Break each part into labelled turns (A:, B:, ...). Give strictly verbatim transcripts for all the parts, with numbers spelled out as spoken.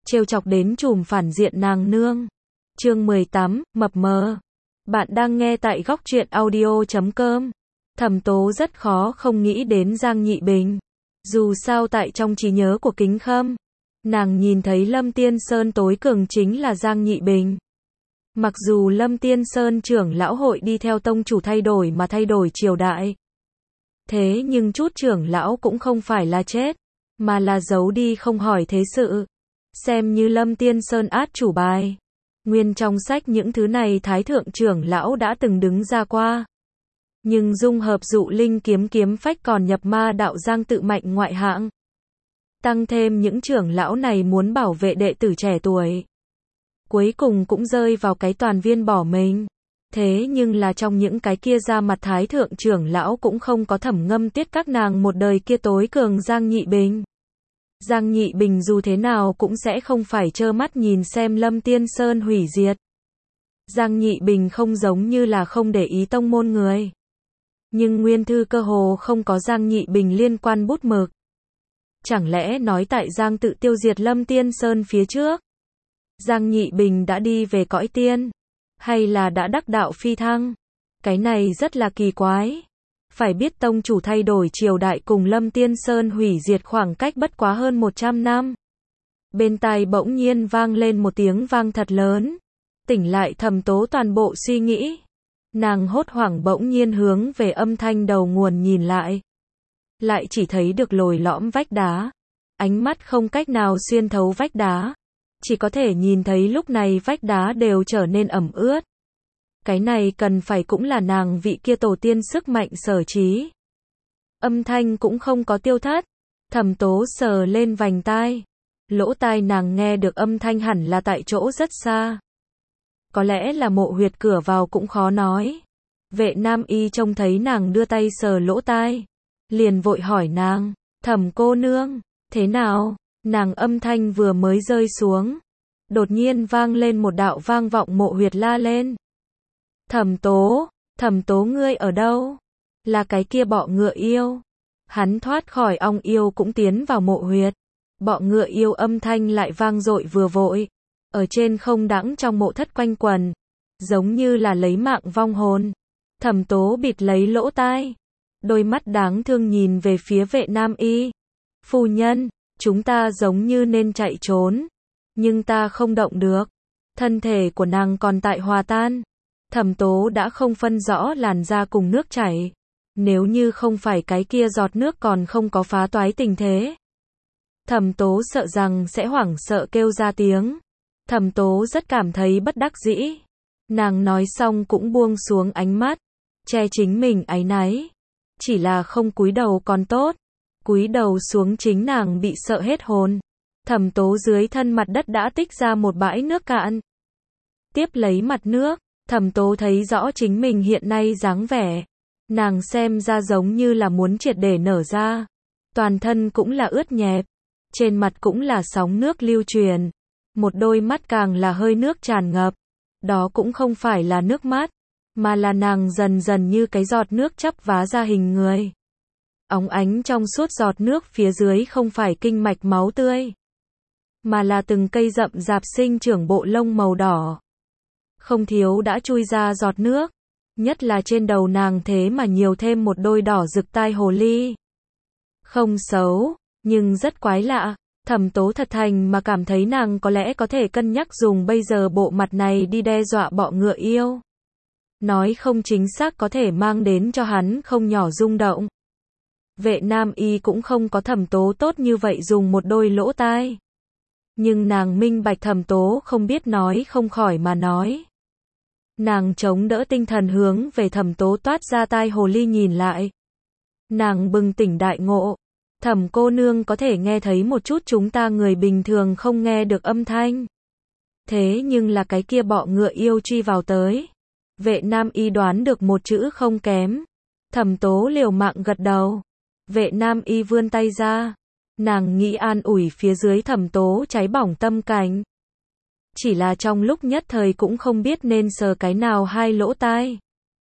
A: trêu chọc đến trùm phản diện nàng nương. Chương mười tám, mập mờ. Bạn đang nghe tại góc truyện audio chấm com. Thẩm Tố rất khó không nghĩ đến Giang Nhị Bình. Dù sao tại trong trí nhớ của Kính Khâm, nàng nhìn thấy Lâm Tiên Sơn tối cường chính là Giang Nhị Bình. Mặc dù Lâm Tiên Sơn trưởng lão hội đi theo tông chủ thay đổi mà thay đổi triều đại, thế nhưng chút trưởng lão cũng không phải là chết, mà là giấu đi không hỏi thế sự. Xem như Lâm Tiên Sơn át chủ bài. Nguyên trong sách những thứ này Thái Thượng trưởng lão đã từng đứng ra qua. Nhưng dung hợp dụ linh kiếm kiếm phách còn nhập ma đạo Giang tự mạnh ngoại hạng. Tăng thêm những trưởng lão này muốn bảo vệ đệ tử trẻ tuổi. Cuối cùng cũng rơi vào cái toàn viên bỏ mình. Thế nhưng là trong những cái kia ra mặt Thái Thượng trưởng lão cũng không có thẩm ngâm tiết các nàng một đời kia tối cường Giang Nhị Bình. Giang Nhị Bình dù thế nào cũng sẽ không phải trơ mắt nhìn xem Lâm Tiên Sơn hủy diệt. Giang Nhị Bình không giống như là không để ý tông môn người. Nhưng nguyên thư cơ hồ không có Giang Nhị Bình liên quan bút mực. Chẳng lẽ nói tại Giang tự tiêu diệt Lâm Tiên Sơn phía trước, Giang Nhị Bình đã đi về cõi tiên, hay là đã đắc đạo phi thăng? Cái này rất là kỳ quái. Phải biết tông chủ thay đổi triều đại cùng Lâm Tiên Sơn hủy diệt khoảng cách bất quá hơn một trăm năm. Bên tai bỗng nhiên vang lên một tiếng vang thật lớn. Tỉnh lại Thẩm Tố toàn bộ suy nghĩ. Nàng hốt hoảng bỗng nhiên hướng về âm thanh đầu nguồn nhìn lại. Lại chỉ thấy được lồi lõm vách đá. Ánh mắt không cách nào xuyên thấu vách đá. Chỉ có thể nhìn thấy lúc này vách đá đều trở nên ẩm ướt. Cái này cần phải cũng là nàng vị kia tổ tiên sức mạnh sở trí. Âm thanh cũng không có tiêu thất. Thẩm Tố sờ lên vành tai. Lỗ tai nàng nghe được âm thanh hẳn là tại chỗ rất xa. Có lẽ là mộ huyệt cửa vào cũng khó nói. Vệ Nam Y trông thấy nàng đưa tay sờ lỗ tai, liền vội hỏi nàng, Thẩm cô nương, thế nào? Nàng âm thanh vừa mới rơi xuống, đột nhiên vang lên một đạo vang vọng mộ huyệt la lên. Thẩm Tố, Thẩm Tố ngươi ở đâu? Là cái kia bọ ngựa yêu. Hắn thoát khỏi ong yêu cũng tiến vào mộ huyệt. Bọ ngựa yêu âm thanh lại vang dội vừa vội. Ở trên không đãng trong mộ thất quanh quần. Giống như là lấy mạng vong hồn. Thẩm Tố bịt lấy lỗ tai. Đôi mắt đáng thương nhìn về phía Vệ Nam Y. Phu nhân, chúng ta giống như nên chạy trốn. Nhưng ta không động được. Thân thể của nàng còn tại hòa tan. Thẩm Tố đã không phân rõ làn da cùng nước chảy. Nếu như không phải cái kia giọt nước còn không có phá toái tình thế. Thẩm Tố sợ rằng sẽ hoảng sợ kêu ra tiếng. Thẩm Tố rất cảm thấy bất đắc dĩ. Nàng nói xong cũng buông xuống ánh mắt. Che chính mình áy náy. Chỉ là không cúi đầu còn tốt. Cúi đầu xuống chính nàng bị sợ hết hồn. Thẩm Tố dưới thân mặt đất đã tích ra một bãi nước cạn. Tiếp lấy mặt nước. Thẩm Tố thấy rõ chính mình hiện nay dáng vẻ. Nàng xem ra giống như là muốn triệt để nở ra. Toàn thân cũng là ướt nhẹp. Trên mặt cũng là sóng nước lưu truyền. Một đôi mắt càng là hơi nước tràn ngập. Đó cũng không phải là nước mắt, mà là nàng dần dần như cái giọt nước chắp vá ra hình người. Óng ánh trong suốt giọt nước phía dưới không phải kinh mạch máu tươi, mà là từng cây rậm rạp sinh trưởng bộ lông màu đỏ. Không thiếu đã chui ra giọt nước, nhất là trên đầu nàng thế mà nhiều thêm một đôi đỏ rực tai hồ ly. Không xấu, nhưng rất quái lạ. Thẩm Tố thật thành mà cảm thấy nàng có lẽ có thể cân nhắc dùng bây giờ bộ mặt này đi đe dọa bọ ngựa yêu. Nói không chính xác có thể mang đến cho hắn không nhỏ rung động. Vệ Nam Y cũng không có Thẩm Tố tốt như vậy dùng một đôi lỗ tai. Nhưng nàng minh bạch Thẩm Tố không biết nói không khỏi mà nói. Nàng chống đỡ tinh thần hướng về Thẩm Tố toát ra tai hồ ly nhìn lại. Nàng bừng tỉnh đại ngộ. Thẩm cô nương có thể nghe thấy một chút chúng ta người bình thường không nghe được âm thanh. Thế nhưng là cái kia bọ ngựa yêu truy vào tới. Vệ Nam Y đoán được một chữ không kém. Thẩm Tố liều mạng gật đầu. Vệ Nam Y vươn tay ra. Nàng nghĩ an ủi phía dưới Thẩm Tố cháy bỏng tâm cảnh. Chỉ là trong lúc nhất thời cũng không biết nên sờ cái nào hai lỗ tai.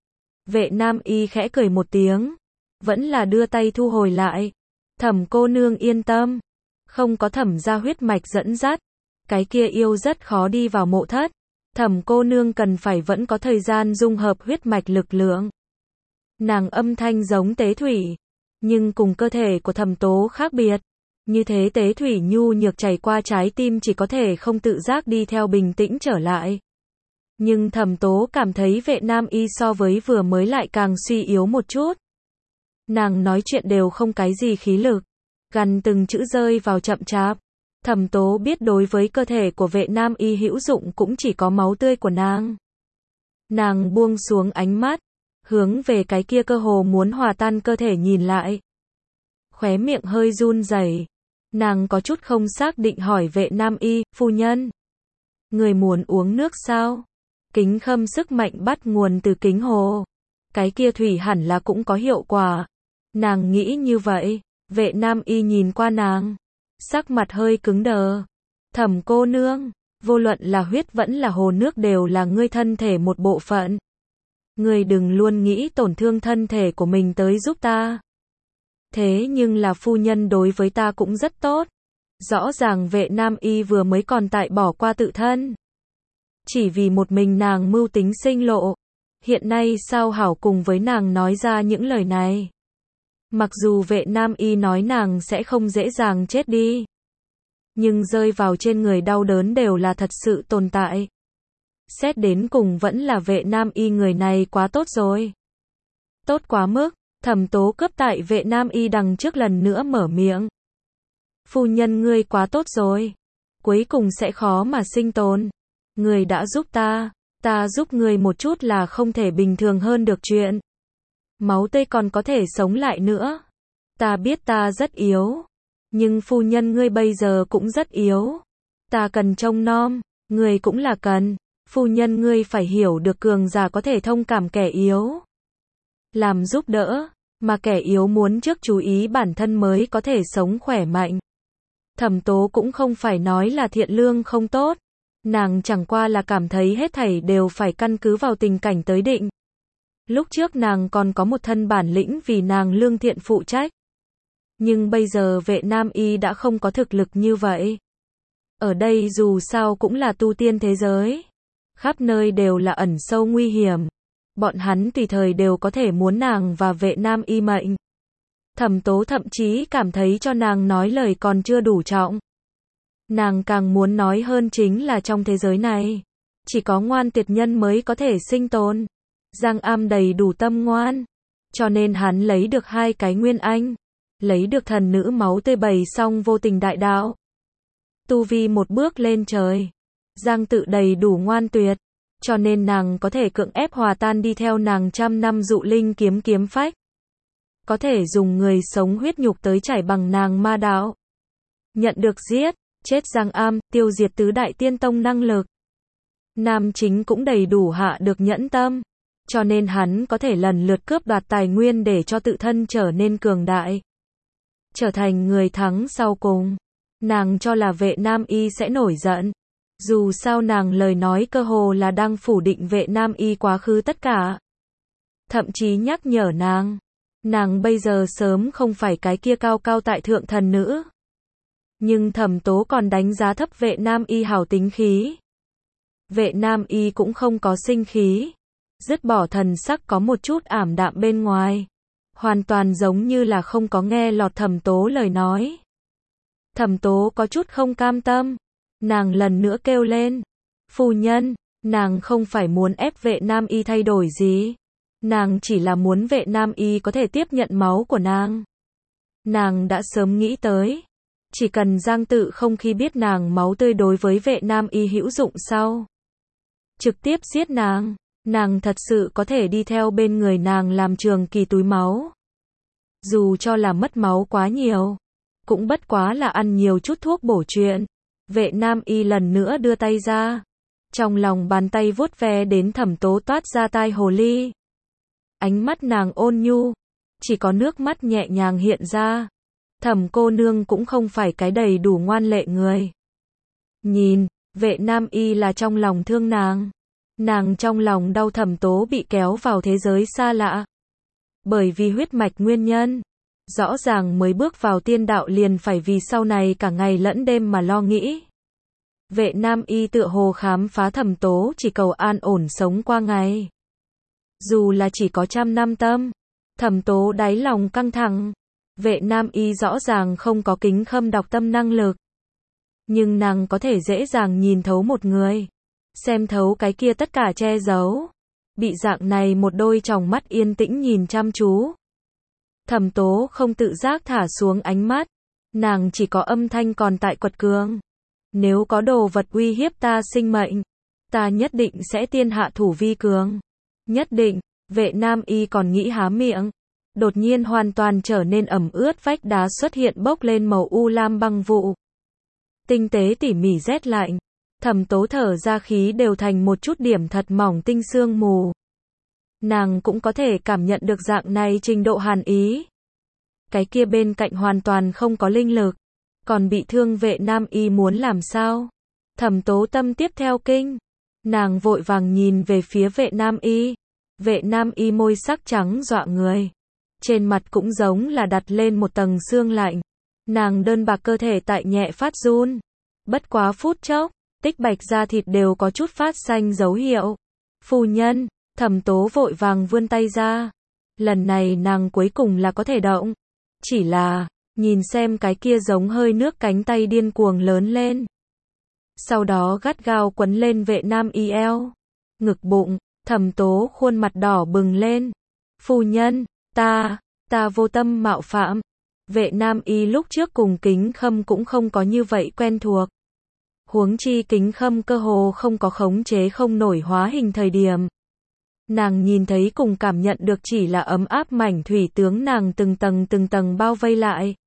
A: Vệ Nam Y khẽ cười một tiếng. Vẫn là đưa tay thu hồi lại. Thẩm cô nương yên tâm. Không có Thẩm gia huyết mạch dẫn dắt. Cái kia yêu rất khó đi vào mộ thất. Thẩm cô nương cần phải vẫn có thời gian dung hợp huyết mạch lực lượng. Nàng âm thanh giống tế thủy, nhưng cùng cơ thể của Thẩm Tố khác biệt. Như thế tế thủy nhu nhược chảy qua trái tim chỉ có thể không tự giác đi theo bình tĩnh trở lại. Nhưng Thẩm Tố cảm thấy Vệ Nam Y so với vừa mới lại càng suy yếu một chút. Nàng nói chuyện đều không cái gì khí lực, gần từng chữ rơi vào chậm chạp. Thẩm Tố biết đối với cơ thể của Vệ Nam Y hữu dụng cũng chỉ có máu tươi của nàng. Nàng buông xuống ánh mắt, hướng về cái kia cơ hồ muốn hòa tan cơ thể nhìn lại. Khóe miệng hơi run rẩy, nàng có chút không xác định hỏi Vệ Nam Y, phu nhân, người muốn uống nước sao? Kính khâm sức mạnh bắt nguồn từ kính hồ. Cái kia thủy hẳn là cũng có hiệu quả. Nàng nghĩ như vậy. Vệ Nam Y nhìn qua nàng, sắc mặt hơi cứng đờ. Thẩm cô nương, vô luận là huyết vẫn là hồ nước đều là ngươi thân thể một bộ phận. Ngươi đừng luôn nghĩ tổn thương thân thể của mình tới giúp ta. Thế nhưng là phu nhân đối với ta cũng rất tốt. Rõ ràng Vệ Nam Y vừa mới còn tại bỏ qua tự thân. Chỉ vì một mình nàng mưu tính sinh lộ. Hiện nay sao hảo cùng với nàng nói ra những lời này. Mặc dù Vệ Nam Y nói nàng sẽ không dễ dàng chết đi. Nhưng rơi vào trên người đau đớn đều là thật sự tồn tại. Xét đến cùng vẫn là Vệ Nam Y người này quá tốt rồi. Tốt quá mức, Thẩm Tố cướp tại Vệ Nam Y đằng trước lần nữa mở miệng. Phu nhân ngươi quá tốt rồi. Cuối cùng sẽ khó mà sinh tồn. Ngươi đã giúp ta, ta giúp ngươi một chút là không thể bình thường hơn được chuyện. Máu tươi còn có thể sống lại nữa. Ta biết ta rất yếu. Nhưng phu nhân ngươi bây giờ cũng rất yếu. Ta cần trông nom, ngươi cũng là cần. Phu nhân ngươi phải hiểu được cường giả có thể thông cảm kẻ yếu. Làm giúp đỡ, mà kẻ yếu muốn trước chú ý bản thân mới có thể sống khỏe mạnh. Thẩm Tố cũng không phải nói là thiện lương không tốt. Nàng chẳng qua là cảm thấy hết thảy đều phải căn cứ vào tình cảnh tới định. Lúc trước nàng còn có một thân bản lĩnh vì nàng lương thiện phụ trách. Nhưng bây giờ Vệ Nam Y đã không có thực lực như vậy. Ở đây dù sao cũng là tu tiên thế giới. Khắp nơi đều là ẩn sâu nguy hiểm. Bọn hắn tùy thời đều có thể muốn nàng và Vệ Nam Y mệnh. Thẩm Tố thậm chí cảm thấy cho nàng nói lời còn chưa đủ trọng. Nàng càng muốn nói hơn chính là trong thế giới này, chỉ có ngoan tuyệt nhân mới có thể sinh tồn. Giang Am đầy đủ tâm ngoan, cho nên hắn lấy được hai cái nguyên anh, lấy được thần nữ máu tươi bày xong vô tình đại đạo. Tu vi một bước lên trời. Giang Tự đầy đủ ngoan tuyệt, cho nên nàng có thể cưỡng ép hòa tan đi theo nàng trăm năm dụ linh kiếm kiếm phách. Có thể dùng người sống huyết nhục tới trải bằng nàng ma đạo. Nhận được giết, chết Giang Am, tiêu diệt tứ đại tiên tông năng lực. Nam chính cũng đầy đủ hạ được nhẫn tâm, cho nên hắn có thể lần lượt cướp đoạt tài nguyên để cho tự thân trở nên cường đại. Trở thành người thắng sau cùng. Nàng cho là Vệ Nam Y sẽ nổi giận. Dù sao nàng lời nói cơ hồ là đang phủ định Vệ Nam Y quá khứ tất cả. Thậm chí nhắc nhở nàng. Nàng bây giờ sớm không phải cái kia cao cao tại thượng thần nữ. Nhưng Thẩm Tố còn đánh giá thấp Vệ Nam Y hảo tính khí. Vệ Nam Y cũng không có sinh khí. Dứt bỏ thần sắc có một chút ảm đạm bên ngoài. Hoàn toàn giống như là không có nghe lọt Thẩm Tố lời nói. Thẩm Tố có chút không cam tâm. Nàng lần nữa kêu lên. Phu nhân, nàng không phải muốn ép Vệ Nam Y thay đổi gì. Nàng chỉ là muốn Vệ Nam Y có thể tiếp nhận máu của nàng. Nàng đã sớm nghĩ tới. Chỉ cần Giang Tự không khi biết nàng máu tươi đối với Vệ Nam Y hữu dụng sau. Trực tiếp giết nàng. Nàng thật sự có thể đi theo bên người nàng làm trường kỳ túi máu. Dù cho là mất máu quá nhiều. Cũng bất quá là ăn nhiều chút thuốc bổ chuyện. Vệ Nam Y lần nữa đưa tay ra. Trong lòng bàn tay vuốt ve đến Thẩm Tố toát ra tai hồ ly. Ánh mắt nàng ôn nhu. Chỉ có nước mắt nhẹ nhàng hiện ra. Thẩm cô nương cũng không phải cái đầy đủ ngoan lệ người. Nhìn, Vệ Nam Y là trong lòng thương nàng. Nàng trong lòng đau Thẩm Tố bị kéo vào thế giới xa lạ. Bởi vì huyết mạch nguyên nhân. Rõ ràng mới bước vào tiên đạo liền phải vì sau này cả ngày lẫn đêm mà lo nghĩ. Vệ nam y tựa hồ khám phá Thẩm Tố chỉ cầu an ổn sống qua ngày. Dù là chỉ có trăm năm tâm, Thẩm Tố đáy lòng căng thẳng. Vệ nam y rõ ràng không có kính khâm đọc tâm năng lực. Nhưng nàng có thể dễ dàng nhìn thấu một người. Xem thấu cái kia tất cả che giấu. Bị dạng này một đôi tròng mắt yên tĩnh nhìn chăm chú. Thẩm Tố không tự giác thả xuống ánh mắt. Nàng chỉ có âm thanh còn tại quật cường. Nếu có đồ vật uy hiếp ta sinh mệnh, ta nhất định sẽ tiên hạ thủ vi cường. Nhất định. Vệ nam y còn nghĩ há miệng. Đột nhiên hoàn toàn trở nên ẩm ướt, vách đá xuất hiện bốc lên màu u lam băng vụ. Tinh tế tỉ mỉ rét lạnh. Thẩm Tố thở ra khí đều thành một chút điểm thật mỏng tinh sương mù. Nàng cũng có thể cảm nhận được dạng này trình độ hàn ý. Cái kia bên cạnh hoàn toàn không có linh lực. Còn bị thương vệ nam y muốn làm sao? Thẩm Tố tâm tiếp theo kinh. Nàng vội vàng nhìn về phía vệ nam y. Vệ nam y môi sắc trắng dọa người. Trên mặt cũng giống là đặt lên một tầng sương lạnh. Nàng đơn bạc cơ thể tại nhẹ phát run. Bất quá phút chốc, tích bạch da thịt đều có chút phát xanh dấu hiệu. Phu nhân, Thẩm Tố vội vàng vươn tay ra. Lần này nàng cuối cùng là có thể động. Chỉ là, nhìn xem cái kia giống hơi nước cánh tay điên cuồng lớn lên. Sau đó gắt gao quấn lên vệ nam y eo. Ngực bụng, Thẩm Tố khuôn mặt đỏ bừng lên. Phu nhân, ta, ta vô tâm mạo phạm. Vệ nam y lúc trước cùng Kính Khâm cũng không có như vậy quen thuộc. Huống chi Kính Khâm cơ hồ không có khống chế không nổi hóa hình thời điểm. Nàng nhìn thấy cùng cảm nhận được chỉ là ấm áp mảnh thủy tướng nàng từng tầng từng tầng bao vây lại.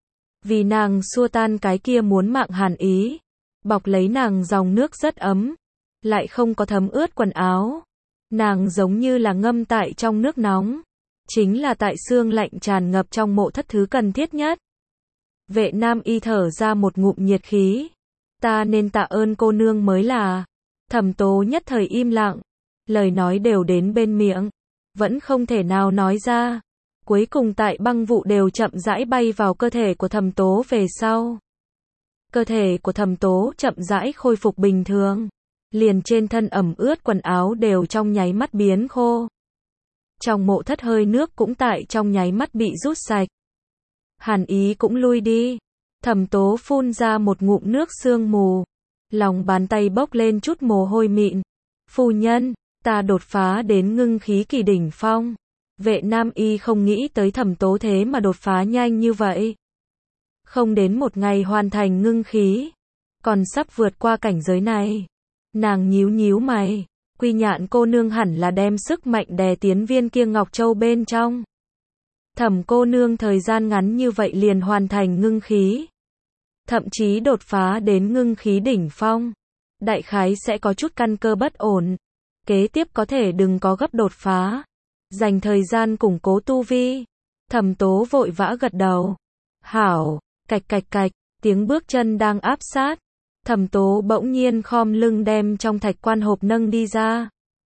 A: Vì nàng xua tan cái kia muốn mạng hàn ý. Bọc lấy nàng dòng nước rất ấm. Lại không có thấm ướt quần áo. Nàng giống như là ngâm tại trong nước nóng. Chính là tại xương lạnh tràn ngập trong mộ thất thứ cần thiết nhất. Vệ nam y thở ra một ngụm nhiệt khí. Ta nên tạ ơn cô nương mới là. Thẩm Tố nhất thời im lặng. Lời nói đều đến bên miệng. Vẫn không thể nào nói ra. Cuối cùng tại băng vụ đều chậm rãi bay vào cơ thể của Thẩm Tố về sau. Cơ thể của Thẩm Tố chậm rãi khôi phục bình thường. Liền trên thân ẩm ướt quần áo đều trong nháy mắt biến khô. Trong mộ thất hơi nước cũng tại trong nháy mắt bị rút sạch. Hàn ý cũng lui đi. Thẩm Tố phun ra một ngụm nước sương mù. Lòng bàn tay bốc lên chút mồ hôi mịn. Phu nhân, ta đột phá đến ngưng khí kỳ đỉnh phong. Vệ nam y không nghĩ tới Thẩm Tố thế mà đột phá nhanh như vậy. Không đến một ngày hoàn thành ngưng khí. Còn sắp vượt qua cảnh giới này. Nàng nhíu nhíu mày. Quy Nhạn cô nương hẳn là đem sức mạnh đè tiến viên kia Ngọc Châu bên trong. Thẩm cô nương thời gian ngắn như vậy liền hoàn thành ngưng khí. Thậm chí đột phá đến ngưng khí đỉnh phong. Đại khái sẽ có chút căn cơ bất ổn. Kế tiếp có thể đừng có gấp đột phá. Dành thời gian củng cố tu vi. Thẩm Tố vội vã gật đầu. Hảo, cạch cạch cạch, tiếng bước chân đang áp sát. Thẩm Tố bỗng nhiên khom lưng đem trong thạch quan hộp nâng đi ra.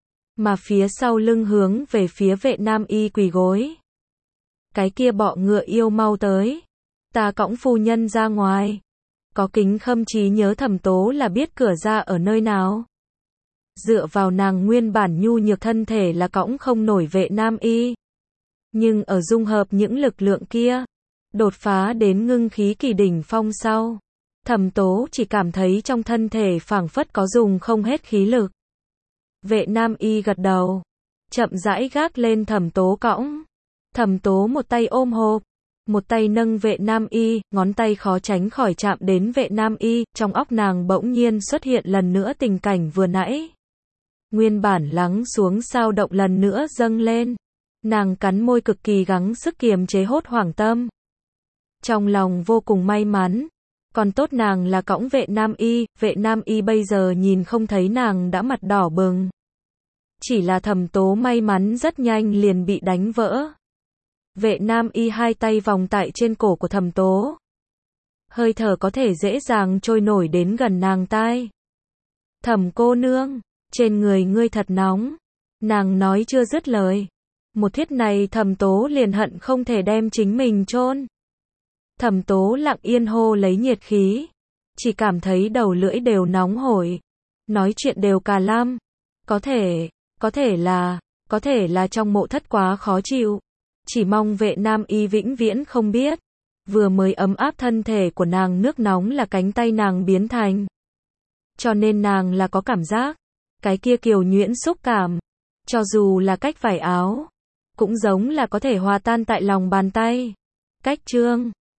A: Mà phía sau lưng hướng về phía vệ nam y quỳ gối. Cái kia bọ ngựa yêu mau tới. Ta cõng phu nhân ra ngoài. Có Kính Khâm trí nhớ Thẩm Tố là biết cửa ra ở nơi nào. Dựa vào nàng nguyên bản nhu nhược thân thể là cõng không nổi vệ nam y. Nhưng ở dung hợp những lực lượng kia. Đột phá đến ngưng khí kỳ đỉnh phong sau. Thẩm Tố chỉ cảm thấy trong thân thể phảng phất có dùng không hết khí lực. Vệ nam y gật đầu. Chậm rãi gác lên Thẩm Tố cõng. Thẩm Tố một tay ôm hộp. Một tay nâng vệ nam y, ngón tay khó tránh khỏi chạm đến vệ nam y. Trong óc nàng bỗng nhiên xuất hiện lần nữa tình cảnh vừa nãy. Nguyên bản lắng xuống sao động lần nữa dâng lên. Nàng cắn môi cực kỳ gắng sức kiềm chế hốt hoảng tâm. Trong lòng vô cùng may mắn. Còn tốt nàng là cõng vệ nam y, vệ nam y bây giờ nhìn không thấy nàng đã mặt đỏ bừng. Chỉ là Thẩm Tố may mắn rất nhanh liền bị đánh vỡ. Vệ nam y hai tay vòng tại trên cổ của Thẩm Tố. Hơi thở có thể dễ dàng trôi nổi đến gần nàng tai. Thẩm cô nương, trên người ngươi thật nóng. Nàng nói chưa dứt lời. Một thiết này Thẩm Tố liền hận không thể đem chính mình chôn. Thẩm Tố lặng yên hô lấy nhiệt khí. chỉ cảm thấy đầu lưỡi đều nóng hổi, nói chuyện đều cà lam. Có thể, có thể là, có thể là trong mộ thất quá khó chịu. Chỉ mong vệ nam y vĩnh viễn không biết. Vừa mới ấm áp thân thể của nàng nước nóng là cánh tay nàng biến thành. Cho nên nàng là có cảm giác. Cái kia kiều nhuyễn xúc cảm. Cho dù là cách vải áo. Cũng giống là có thể hòa tan tại lòng bàn tay. Cách chương